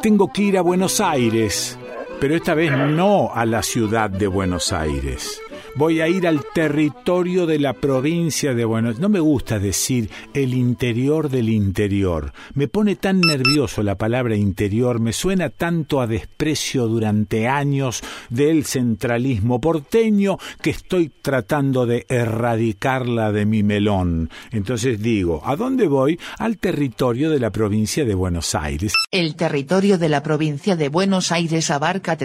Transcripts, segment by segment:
Tengo que ir a Buenos Aires, pero esta vez no a la ciudad de Buenos Aires. Voy a ir al territorio de la provincia de Buenos Aires. No me gusta decir el interior del interior. Me pone tan nervioso la palabra interior, me suena tanto a desprecio durante años del centralismo porteño que estoy tratando de erradicarla de mi melón. Entonces digo, ¿a dónde voy? Al territorio de la provincia de Buenos Aires. El territorio de la provincia de Buenos Aires abarca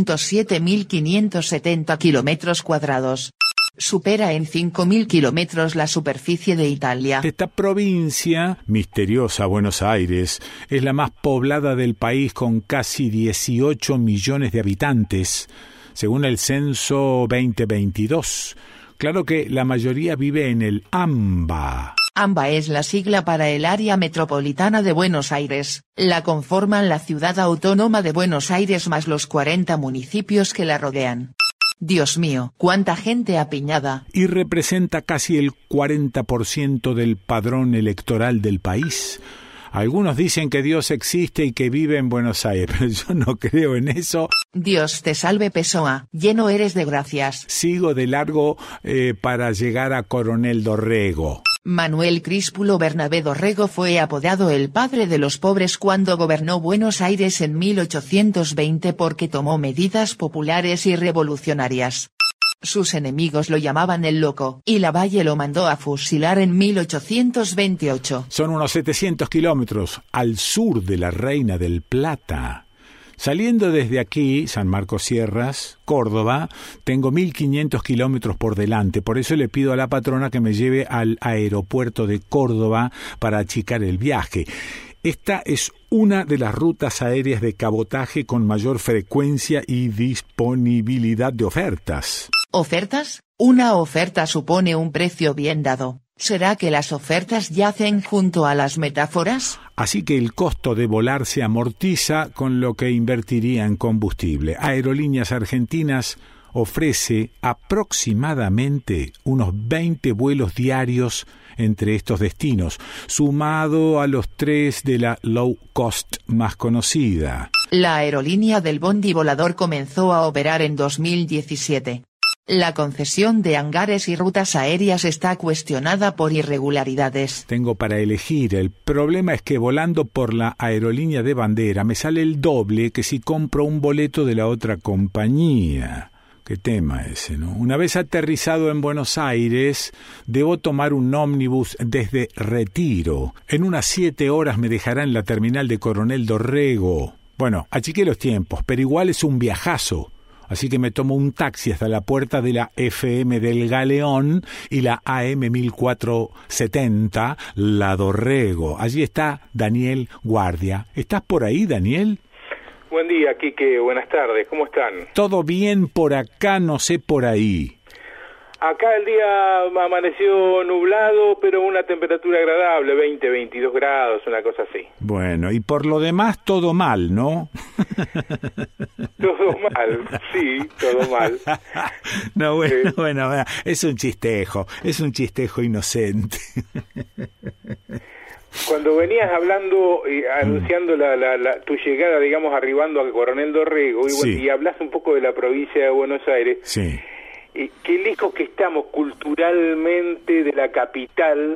307.570 kilómetros cuadrados. Supera en 5.000 kilómetros la superficie de Italia. Esta provincia, misteriosa Buenos Aires, es la más poblada del país con casi 18 millones de habitantes, según el censo 2022. Claro que la mayoría vive en el AMBA. AMBA es la sigla para el Área Metropolitana de Buenos Aires. La conforman la Ciudad Autónoma de Buenos Aires más los 40 municipios que la rodean. Dios mío, cuánta gente apiñada. Y representa casi el 40% del padrón electoral del país. Algunos dicen que Dios existe y que vive en Buenos Aires, pero yo no creo en eso. Dios te salve Pessoa, lleno eres de gracias. Sigo de largo para llegar a Coronel Dorrego. Manuel Críspulo Bernabé Dorrego fue apodado el padre de los pobres cuando gobernó Buenos Aires en 1820 porque tomó medidas populares y revolucionarias. Sus enemigos lo llamaban el loco, y Lavalle lo mandó a fusilar en 1828. Son unos 700 kilómetros al sur de la Reina del Plata. Saliendo desde aquí, San Marcos Sierras, Córdoba, tengo 1.500 kilómetros por delante. Por eso le pido a la patrona que me lleve al aeropuerto de Córdoba para achicar el viaje. Esta es una de las rutas aéreas de cabotaje con mayor frecuencia y disponibilidad de ofertas. ¿Ofertas? Una oferta supone un precio bien dado. ¿Será que las ofertas yacen junto a las metáforas? Así que el costo de volar se amortiza con lo que invertiría en combustible. Aerolíneas Argentinas ofrece aproximadamente unos 20 vuelos diarios entre estos destinos, sumado a los 3 de la low cost más conocida. La aerolínea del Bondi Volador comenzó a operar en 2017. La concesión de hangares y rutas aéreas está cuestionada por irregularidades. Tengo para elegir. El problema es que volando por la aerolínea de bandera me sale el doble que si compro un boleto de la otra compañía. Qué tema ese, ¿no? Una vez aterrizado en Buenos Aires, debo tomar un ómnibus desde Retiro. En unas 7 horas me dejará en la terminal de Coronel Dorrego. Bueno, achiqué los tiempos, pero igual es un viajazo. Así que me tomo un taxi hasta la puerta de la FM del Galeón y la AM 1470, la Dorrego. Allí está Daniel Guardia. ¿Estás por ahí, Daniel? Buen día, Quique. Buenas tardes. ¿Cómo están? Todo bien por acá, no sé por ahí. Acá el día amaneció nublado, pero una temperatura agradable, 20, 22 grados, una cosa así. Bueno, y por lo demás todo mal, ¿no? Todo mal, sí, todo mal. No, bueno, es un chistejo inocente. Cuando venías hablando y anunciando tu llegada, digamos, arribando a Coronel Dorrego, y hablas un poco de la provincia de Buenos Aires, sí. Qué lejos que estamos culturalmente de la capital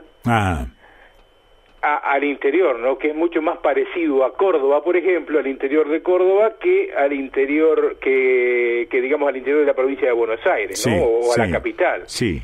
al interior, ¿no? Que es mucho más parecido a Córdoba, por ejemplo, al interior de Córdoba, que al interior que digamos al interior de la provincia de Buenos Aires, ¿no? O a la capital. Sí.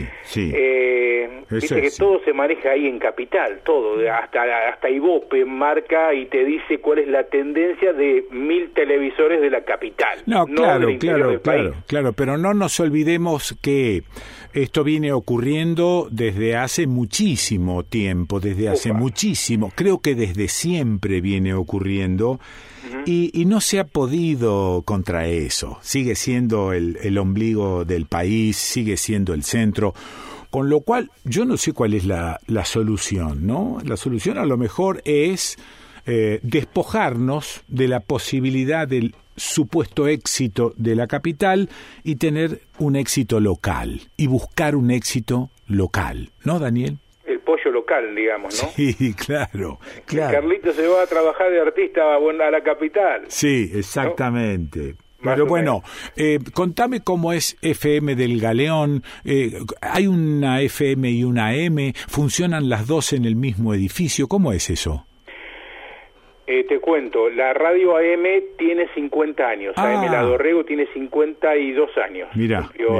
Dice que todo se maneja ahí en capital, todo, hasta Ibope marca y te dice cuál es la tendencia de 1000 televisores de la capital. No, claro, pero no nos olvidemos que esto viene ocurriendo desde hace muchísimo tiempo, muchísimo, creo que desde siempre viene ocurriendo. Y no se ha podido contra eso. Sigue siendo el ombligo del país, sigue siendo el centro. Con lo cual, yo no sé cuál es la solución, ¿no? La solución a lo mejor es despojarnos de la posibilidad del supuesto éxito de la capital y tener un éxito local. Y buscar un éxito local, ¿no, Daniel? pollo local, digamos, ¿no? Sí, claro. Carlito se va a trabajar de artista a la capital. Sí, exactamente. ¿No? Más Pero bueno, contame cómo es FM del Galeón. ¿Hay una FM y una AM? ¿Funcionan las dos en el mismo edificio? ¿Cómo es eso? Te cuento, la radio AM tiene 50 años, AM La Dorrego tiene 52 años. Mira.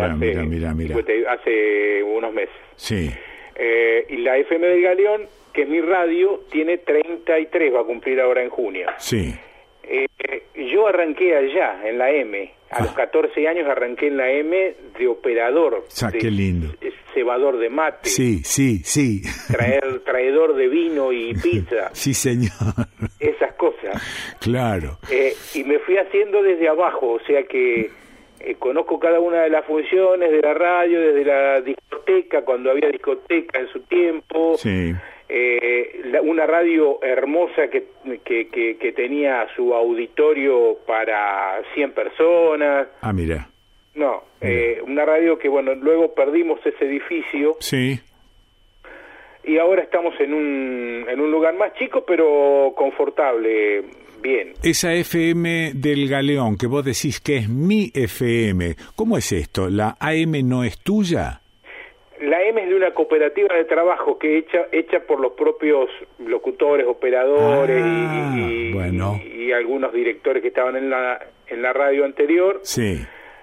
Hace unos meses. Sí. Y la FM del Galeón, que es mi radio, tiene 33, va a cumplir ahora en junio. Sí. Yo arranqué allá, en la M. A los 14 años arranqué en la M de operador. Qué lindo. Cebador de mate. Sí. Traedor de vino y pizza. Sí, señor. Esas cosas. Claro. Y me fui haciendo desde abajo, o sea que conozco cada una de las funciones de la radio, desde la discoteca, cuando había discoteca en su tiempo. Sí. Una radio hermosa que tenía su auditorio para 100 personas. Mira. No, una radio que, bueno, luego perdimos ese edificio. Sí. Y ahora estamos en un lugar más chico, pero confortable, bien. Esa FM del Galeón, que vos decís que es mi FM, ¿cómo es esto? ¿La AM no es tuya? La M es de una cooperativa de trabajo que hecha por los propios locutores, operadores y algunos directores que estaban en la radio anterior. Sí.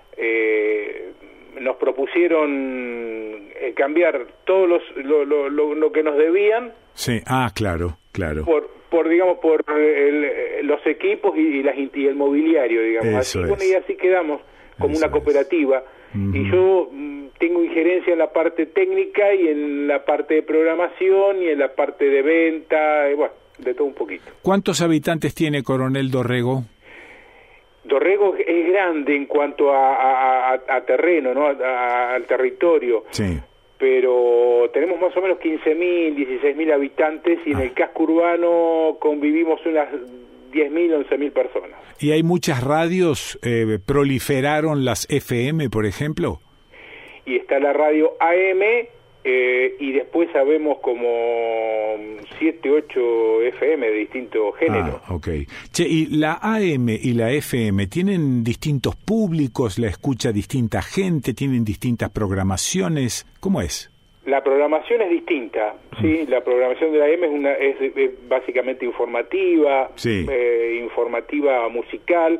Nos propusieron cambiar todos lo que nos debían. Sí. Claro. Por los equipos y el mobiliario, digamos. Y así quedamos como una cooperativa. Y yo tengo injerencia en la parte técnica y en la parte de programación y en la parte de venta, y bueno, de todo un poquito. ¿Cuántos habitantes tiene Coronel Dorrego? Dorrego es grande en cuanto a terreno, ¿no? Al territorio. Sí. Pero tenemos más o menos 15.000, 16.000 habitantes y en el casco urbano convivimos unas 10.000, 11.000 personas. ¿Y hay muchas radios? ¿Proliferaron las FM, por ejemplo? Y está la radio AM, y después sabemos como 7, 8 FM de distintos géneros. Ok. Che, ¿y la AM y la FM tienen distintos públicos? ¿La escucha distinta gente? ¿Tienen distintas programaciones? ¿Cómo es? La programación es distinta, ¿sí? La programación de la AM es básicamente informativa, sí. Informativa musical,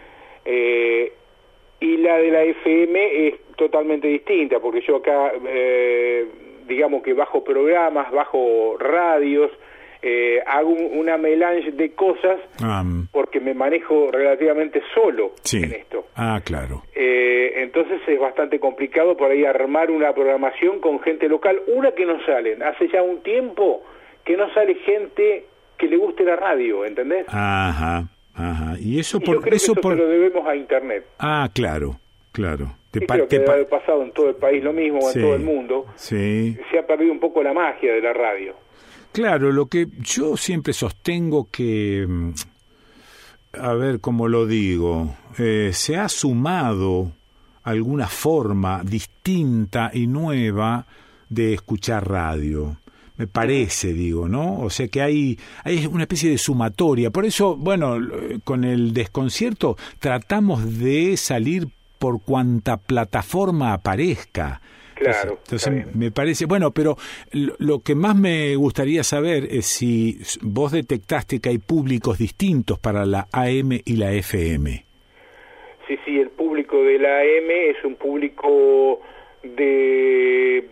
y la de la FM es totalmente distinta, porque yo acá, digamos que bajo programas, bajo radios, hago una melange de cosas, porque me manejo relativamente solo en esto. Claro. Entonces es bastante complicado por ahí armar una programación con gente local, que no salen. Hace ya un tiempo que no sale gente que le guste la radio, ¿entendés? Ajá. Y eso yo creo que eso se lo debemos a Internet. Claro. Creo que debe haber pasado en todo el país lo mismo, en todo el mundo. Sí. Se ha perdido un poco la magia de la radio. Claro, lo que yo siempre sostengo que, a ver cómo lo digo, se ha sumado alguna forma distinta y nueva de escuchar radio. Me parece, digo, ¿no? O sea que hay una especie de sumatoria. Por eso, bueno, con el desconcierto tratamos de salir por cuanta plataforma aparezca. Claro. Entonces me parece, bueno, pero lo que más me gustaría saber es si vos detectaste que hay públicos distintos para la AM y la FM. Sí, el público de la AM es un público de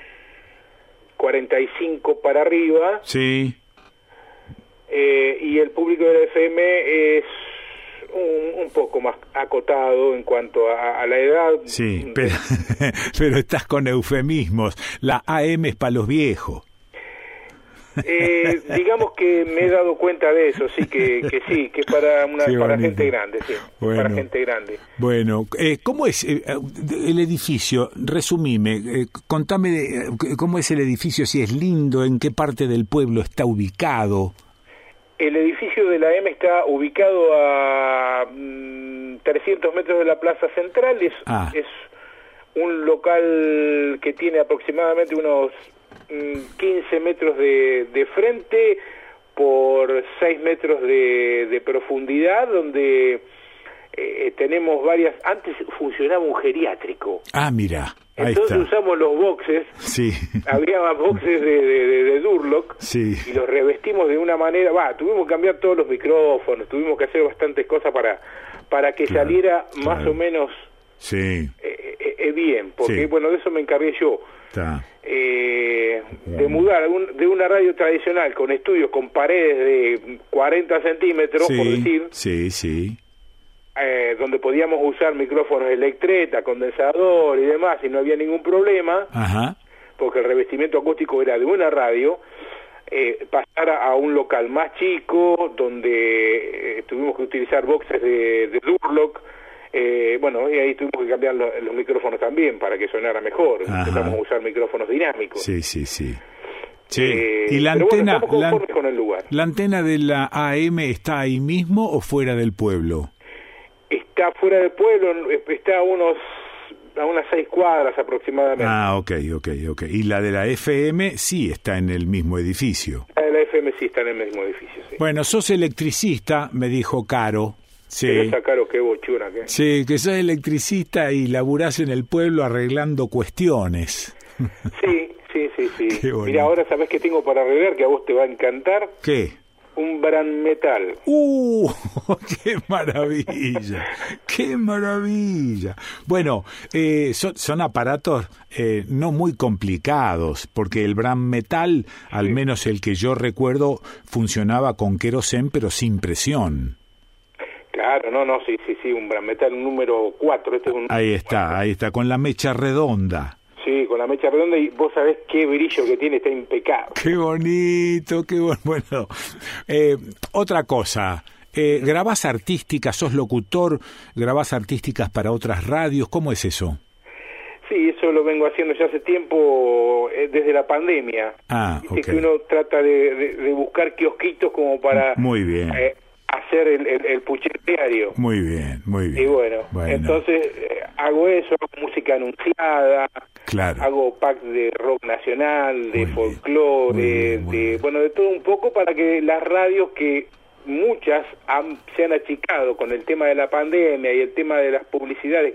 45 para arriba. Sí. Y el público de la FM es un poco más acotado en cuanto a la edad. Sí, pero estás con eufemismos. La AM es para los viejos. Digamos que me he dado cuenta de eso, sí, que para gente grande, sí, bueno, para gente grande. Bueno, ¿cómo es el edificio? Resumime, contame cómo es el edificio, si es lindo, en qué parte del pueblo está ubicado. El edificio de la M está ubicado a 300 metros de la Plaza Central. Es un local que tiene aproximadamente unos 15 metros de frente por 6 metros de profundidad, donde tenemos varias... Antes funcionaba un geriátrico. Ah, mira, ahí entonces está. Usamos los boxes, sí. había más boxes de Durlock, sí. y los revestimos de una manera... tuvimos que cambiar todos los micrófonos, tuvimos que hacer bastantes cosas para que saliera más o menos bien, porque bueno, de eso me encargué yo. De mudar de una radio tradicional con estudios con paredes de 40 centímetros, por decir, donde podíamos usar micrófonos electreta, condensador y demás, y no había ningún problema, porque el revestimiento acústico era de una radio, pasar a un local más chico, donde tuvimos que utilizar boxes de Durlock, y ahí tuvimos que cambiar los micrófonos también para que sonara mejor. Empezamos a usar micrófonos dinámicos. ¿Y la antena, con el lugar. la antena de la AM está ahí mismo o fuera del pueblo? Está fuera del pueblo, está a unas 6 cuadras aproximadamente. Ok. Y la de la FM sí está en el mismo edificio. La de la FM sí está en el mismo edificio, sí. Bueno, sos electricista, me dijo Caro. Caro, qué bochura. Sí, que sos electricista y laburás en el pueblo arreglando cuestiones. Sí. Mira, ahora sabés qué tengo para arreglar, que a vos te va a encantar. ¿Qué? Un Bran Metal. ¡Qué maravilla! ¡Qué maravilla! Bueno, son aparatos no muy complicados, porque el Bran Metal, al menos el que yo recuerdo, funcionaba con querosén, pero sin presión. Claro, sí, un Bran Metal número 4. Ahí está, con la mecha redonda. Sí, con la mecha redonda, y vos sabés qué brillo que tiene, está impecable. Qué bonito, bueno. Otra cosa, ¿grabás artísticas, sos locutor, grabás artísticas para otras radios? ¿Cómo es eso? Sí, eso lo vengo haciendo ya hace tiempo, desde la pandemia. Viste que uno trata de buscar kiosquitos como para... Muy bien. Hacer el puchero diario. Muy bien. Y bueno. Entonces hago eso, hago música anunciada, hago pack de rock nacional, de folclore, de todo un poco, para que las radios, que muchas se han achicado con el tema de la pandemia y el tema de las publicidades,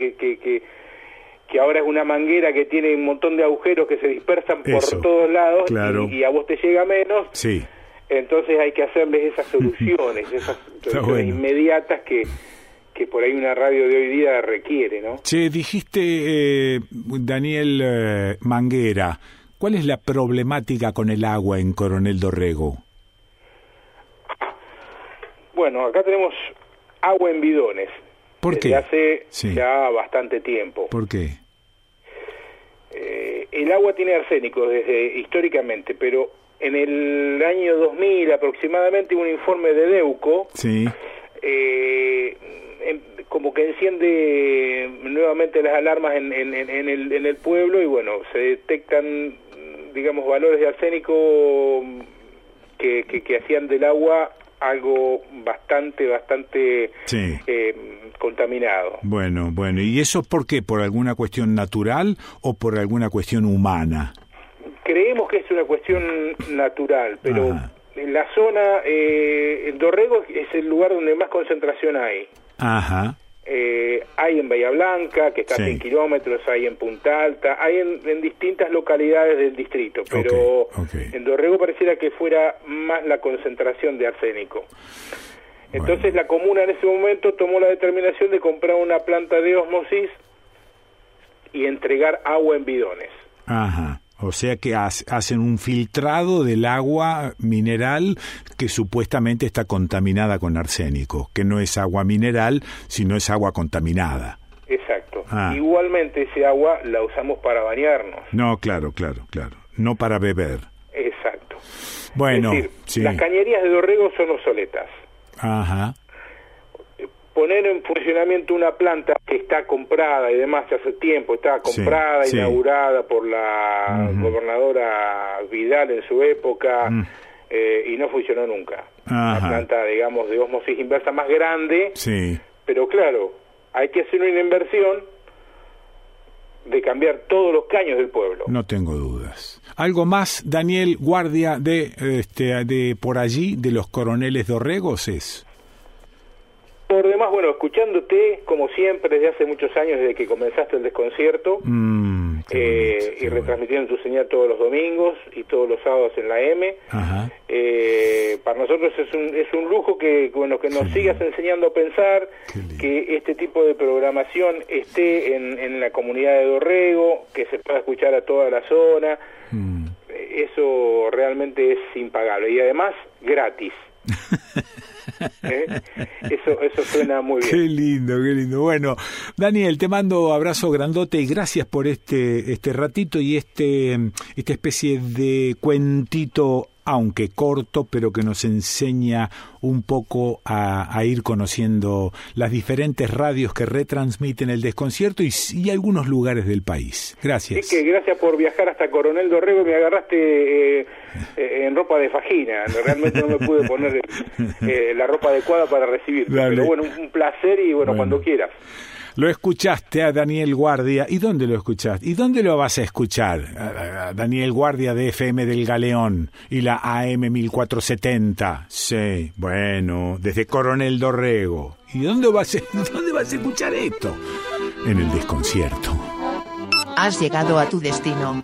que ahora es una manguera que tiene un montón de agujeros que se dispersan por todos lados, y a vos te llega menos. Sí. Entonces hay que hacerles esas soluciones, inmediatas que por ahí una radio de hoy día requiere, ¿no? Dijiste, Daniel Manguera, ¿cuál es la problemática con el agua en Coronel Dorrego? Bueno, acá tenemos agua en bidones. ¿Por qué? Hace ya bastante tiempo. ¿Por qué? El agua tiene arsénico históricamente, pero en el año 2000 aproximadamente, un informe de Deuco como que enciende nuevamente las alarmas en el pueblo, y bueno, se detectan, digamos, valores de arsénico que hacían del agua algo bastante contaminado. Bueno, ¿y eso por qué? ¿Por alguna cuestión natural o por alguna cuestión humana? Creemos que es una cuestión natural, pero en la zona, en Dorrego es el lugar donde más concentración hay. Hay en Bahía Blanca, que está a 100 kilómetros, hay en Punta Alta, hay en distintas localidades del distrito, pero en Dorrego pareciera que fuera más la concentración de arsénico. Entonces la comuna en ese momento tomó la determinación de comprar una planta de ósmosis y entregar agua en bidones. O sea que hacen un filtrado del agua mineral que supuestamente está contaminada con arsénico, que no es agua mineral, sino es agua contaminada. Exacto. Igualmente ese agua la usamos para bañarnos. No, claro. No para beber. Exacto. Bueno, es decir, las cañerías de Dorrego son obsoletas. Poner en funcionamiento una planta que está comprada y demás hace tiempo, está comprada, inaugurada por la gobernadora Vidal en su época, y no funcionó nunca. Una planta, digamos, de ósmosis inversa más grande, pero claro, hay que hacer una inversión de cambiar todos los caños del pueblo. No tengo dudas. ¿Algo más, Daniel Guardia, de por allí, de los Coroneles Dorregos es? Por demás, bueno, escuchándote, como siempre, desde hace muchos años, desde que comenzaste el desconcierto, y retransmitiendo tu señal todos los domingos y todos los sábados en la M. Para nosotros es un lujo que nos sigas enseñando a pensar, que este tipo de programación esté en la comunidad de Dorrego, que se pueda escuchar a toda la zona. Eso realmente es impagable y además gratis. Eso suena muy bien. Qué lindo, qué lindo. Bueno, Daniel, te mando abrazo grandote y gracias por este ratito y esta especie de cuentito, aunque corto, pero que nos enseña un poco a ir conociendo las diferentes radios que retransmiten el desconcierto y algunos lugares del país. Gracias. Sí, que gracias por viajar hasta Coronel Dorrego, me agarraste en ropa de fajina. Realmente no me pude poner la ropa adecuada para recibirte. Dale. Pero bueno, un placer y bueno, cuando quieras. Lo escuchaste a Daniel Guardia. ¿Y dónde lo escuchaste? ¿Y dónde lo vas a escuchar? A Daniel Guardia de FM del Galeón y la AM 1470. Sí, bueno, desde Coronel Dorrego. ¿Y dónde vas a escuchar esto? En el desconcierto. Has llegado a tu destino.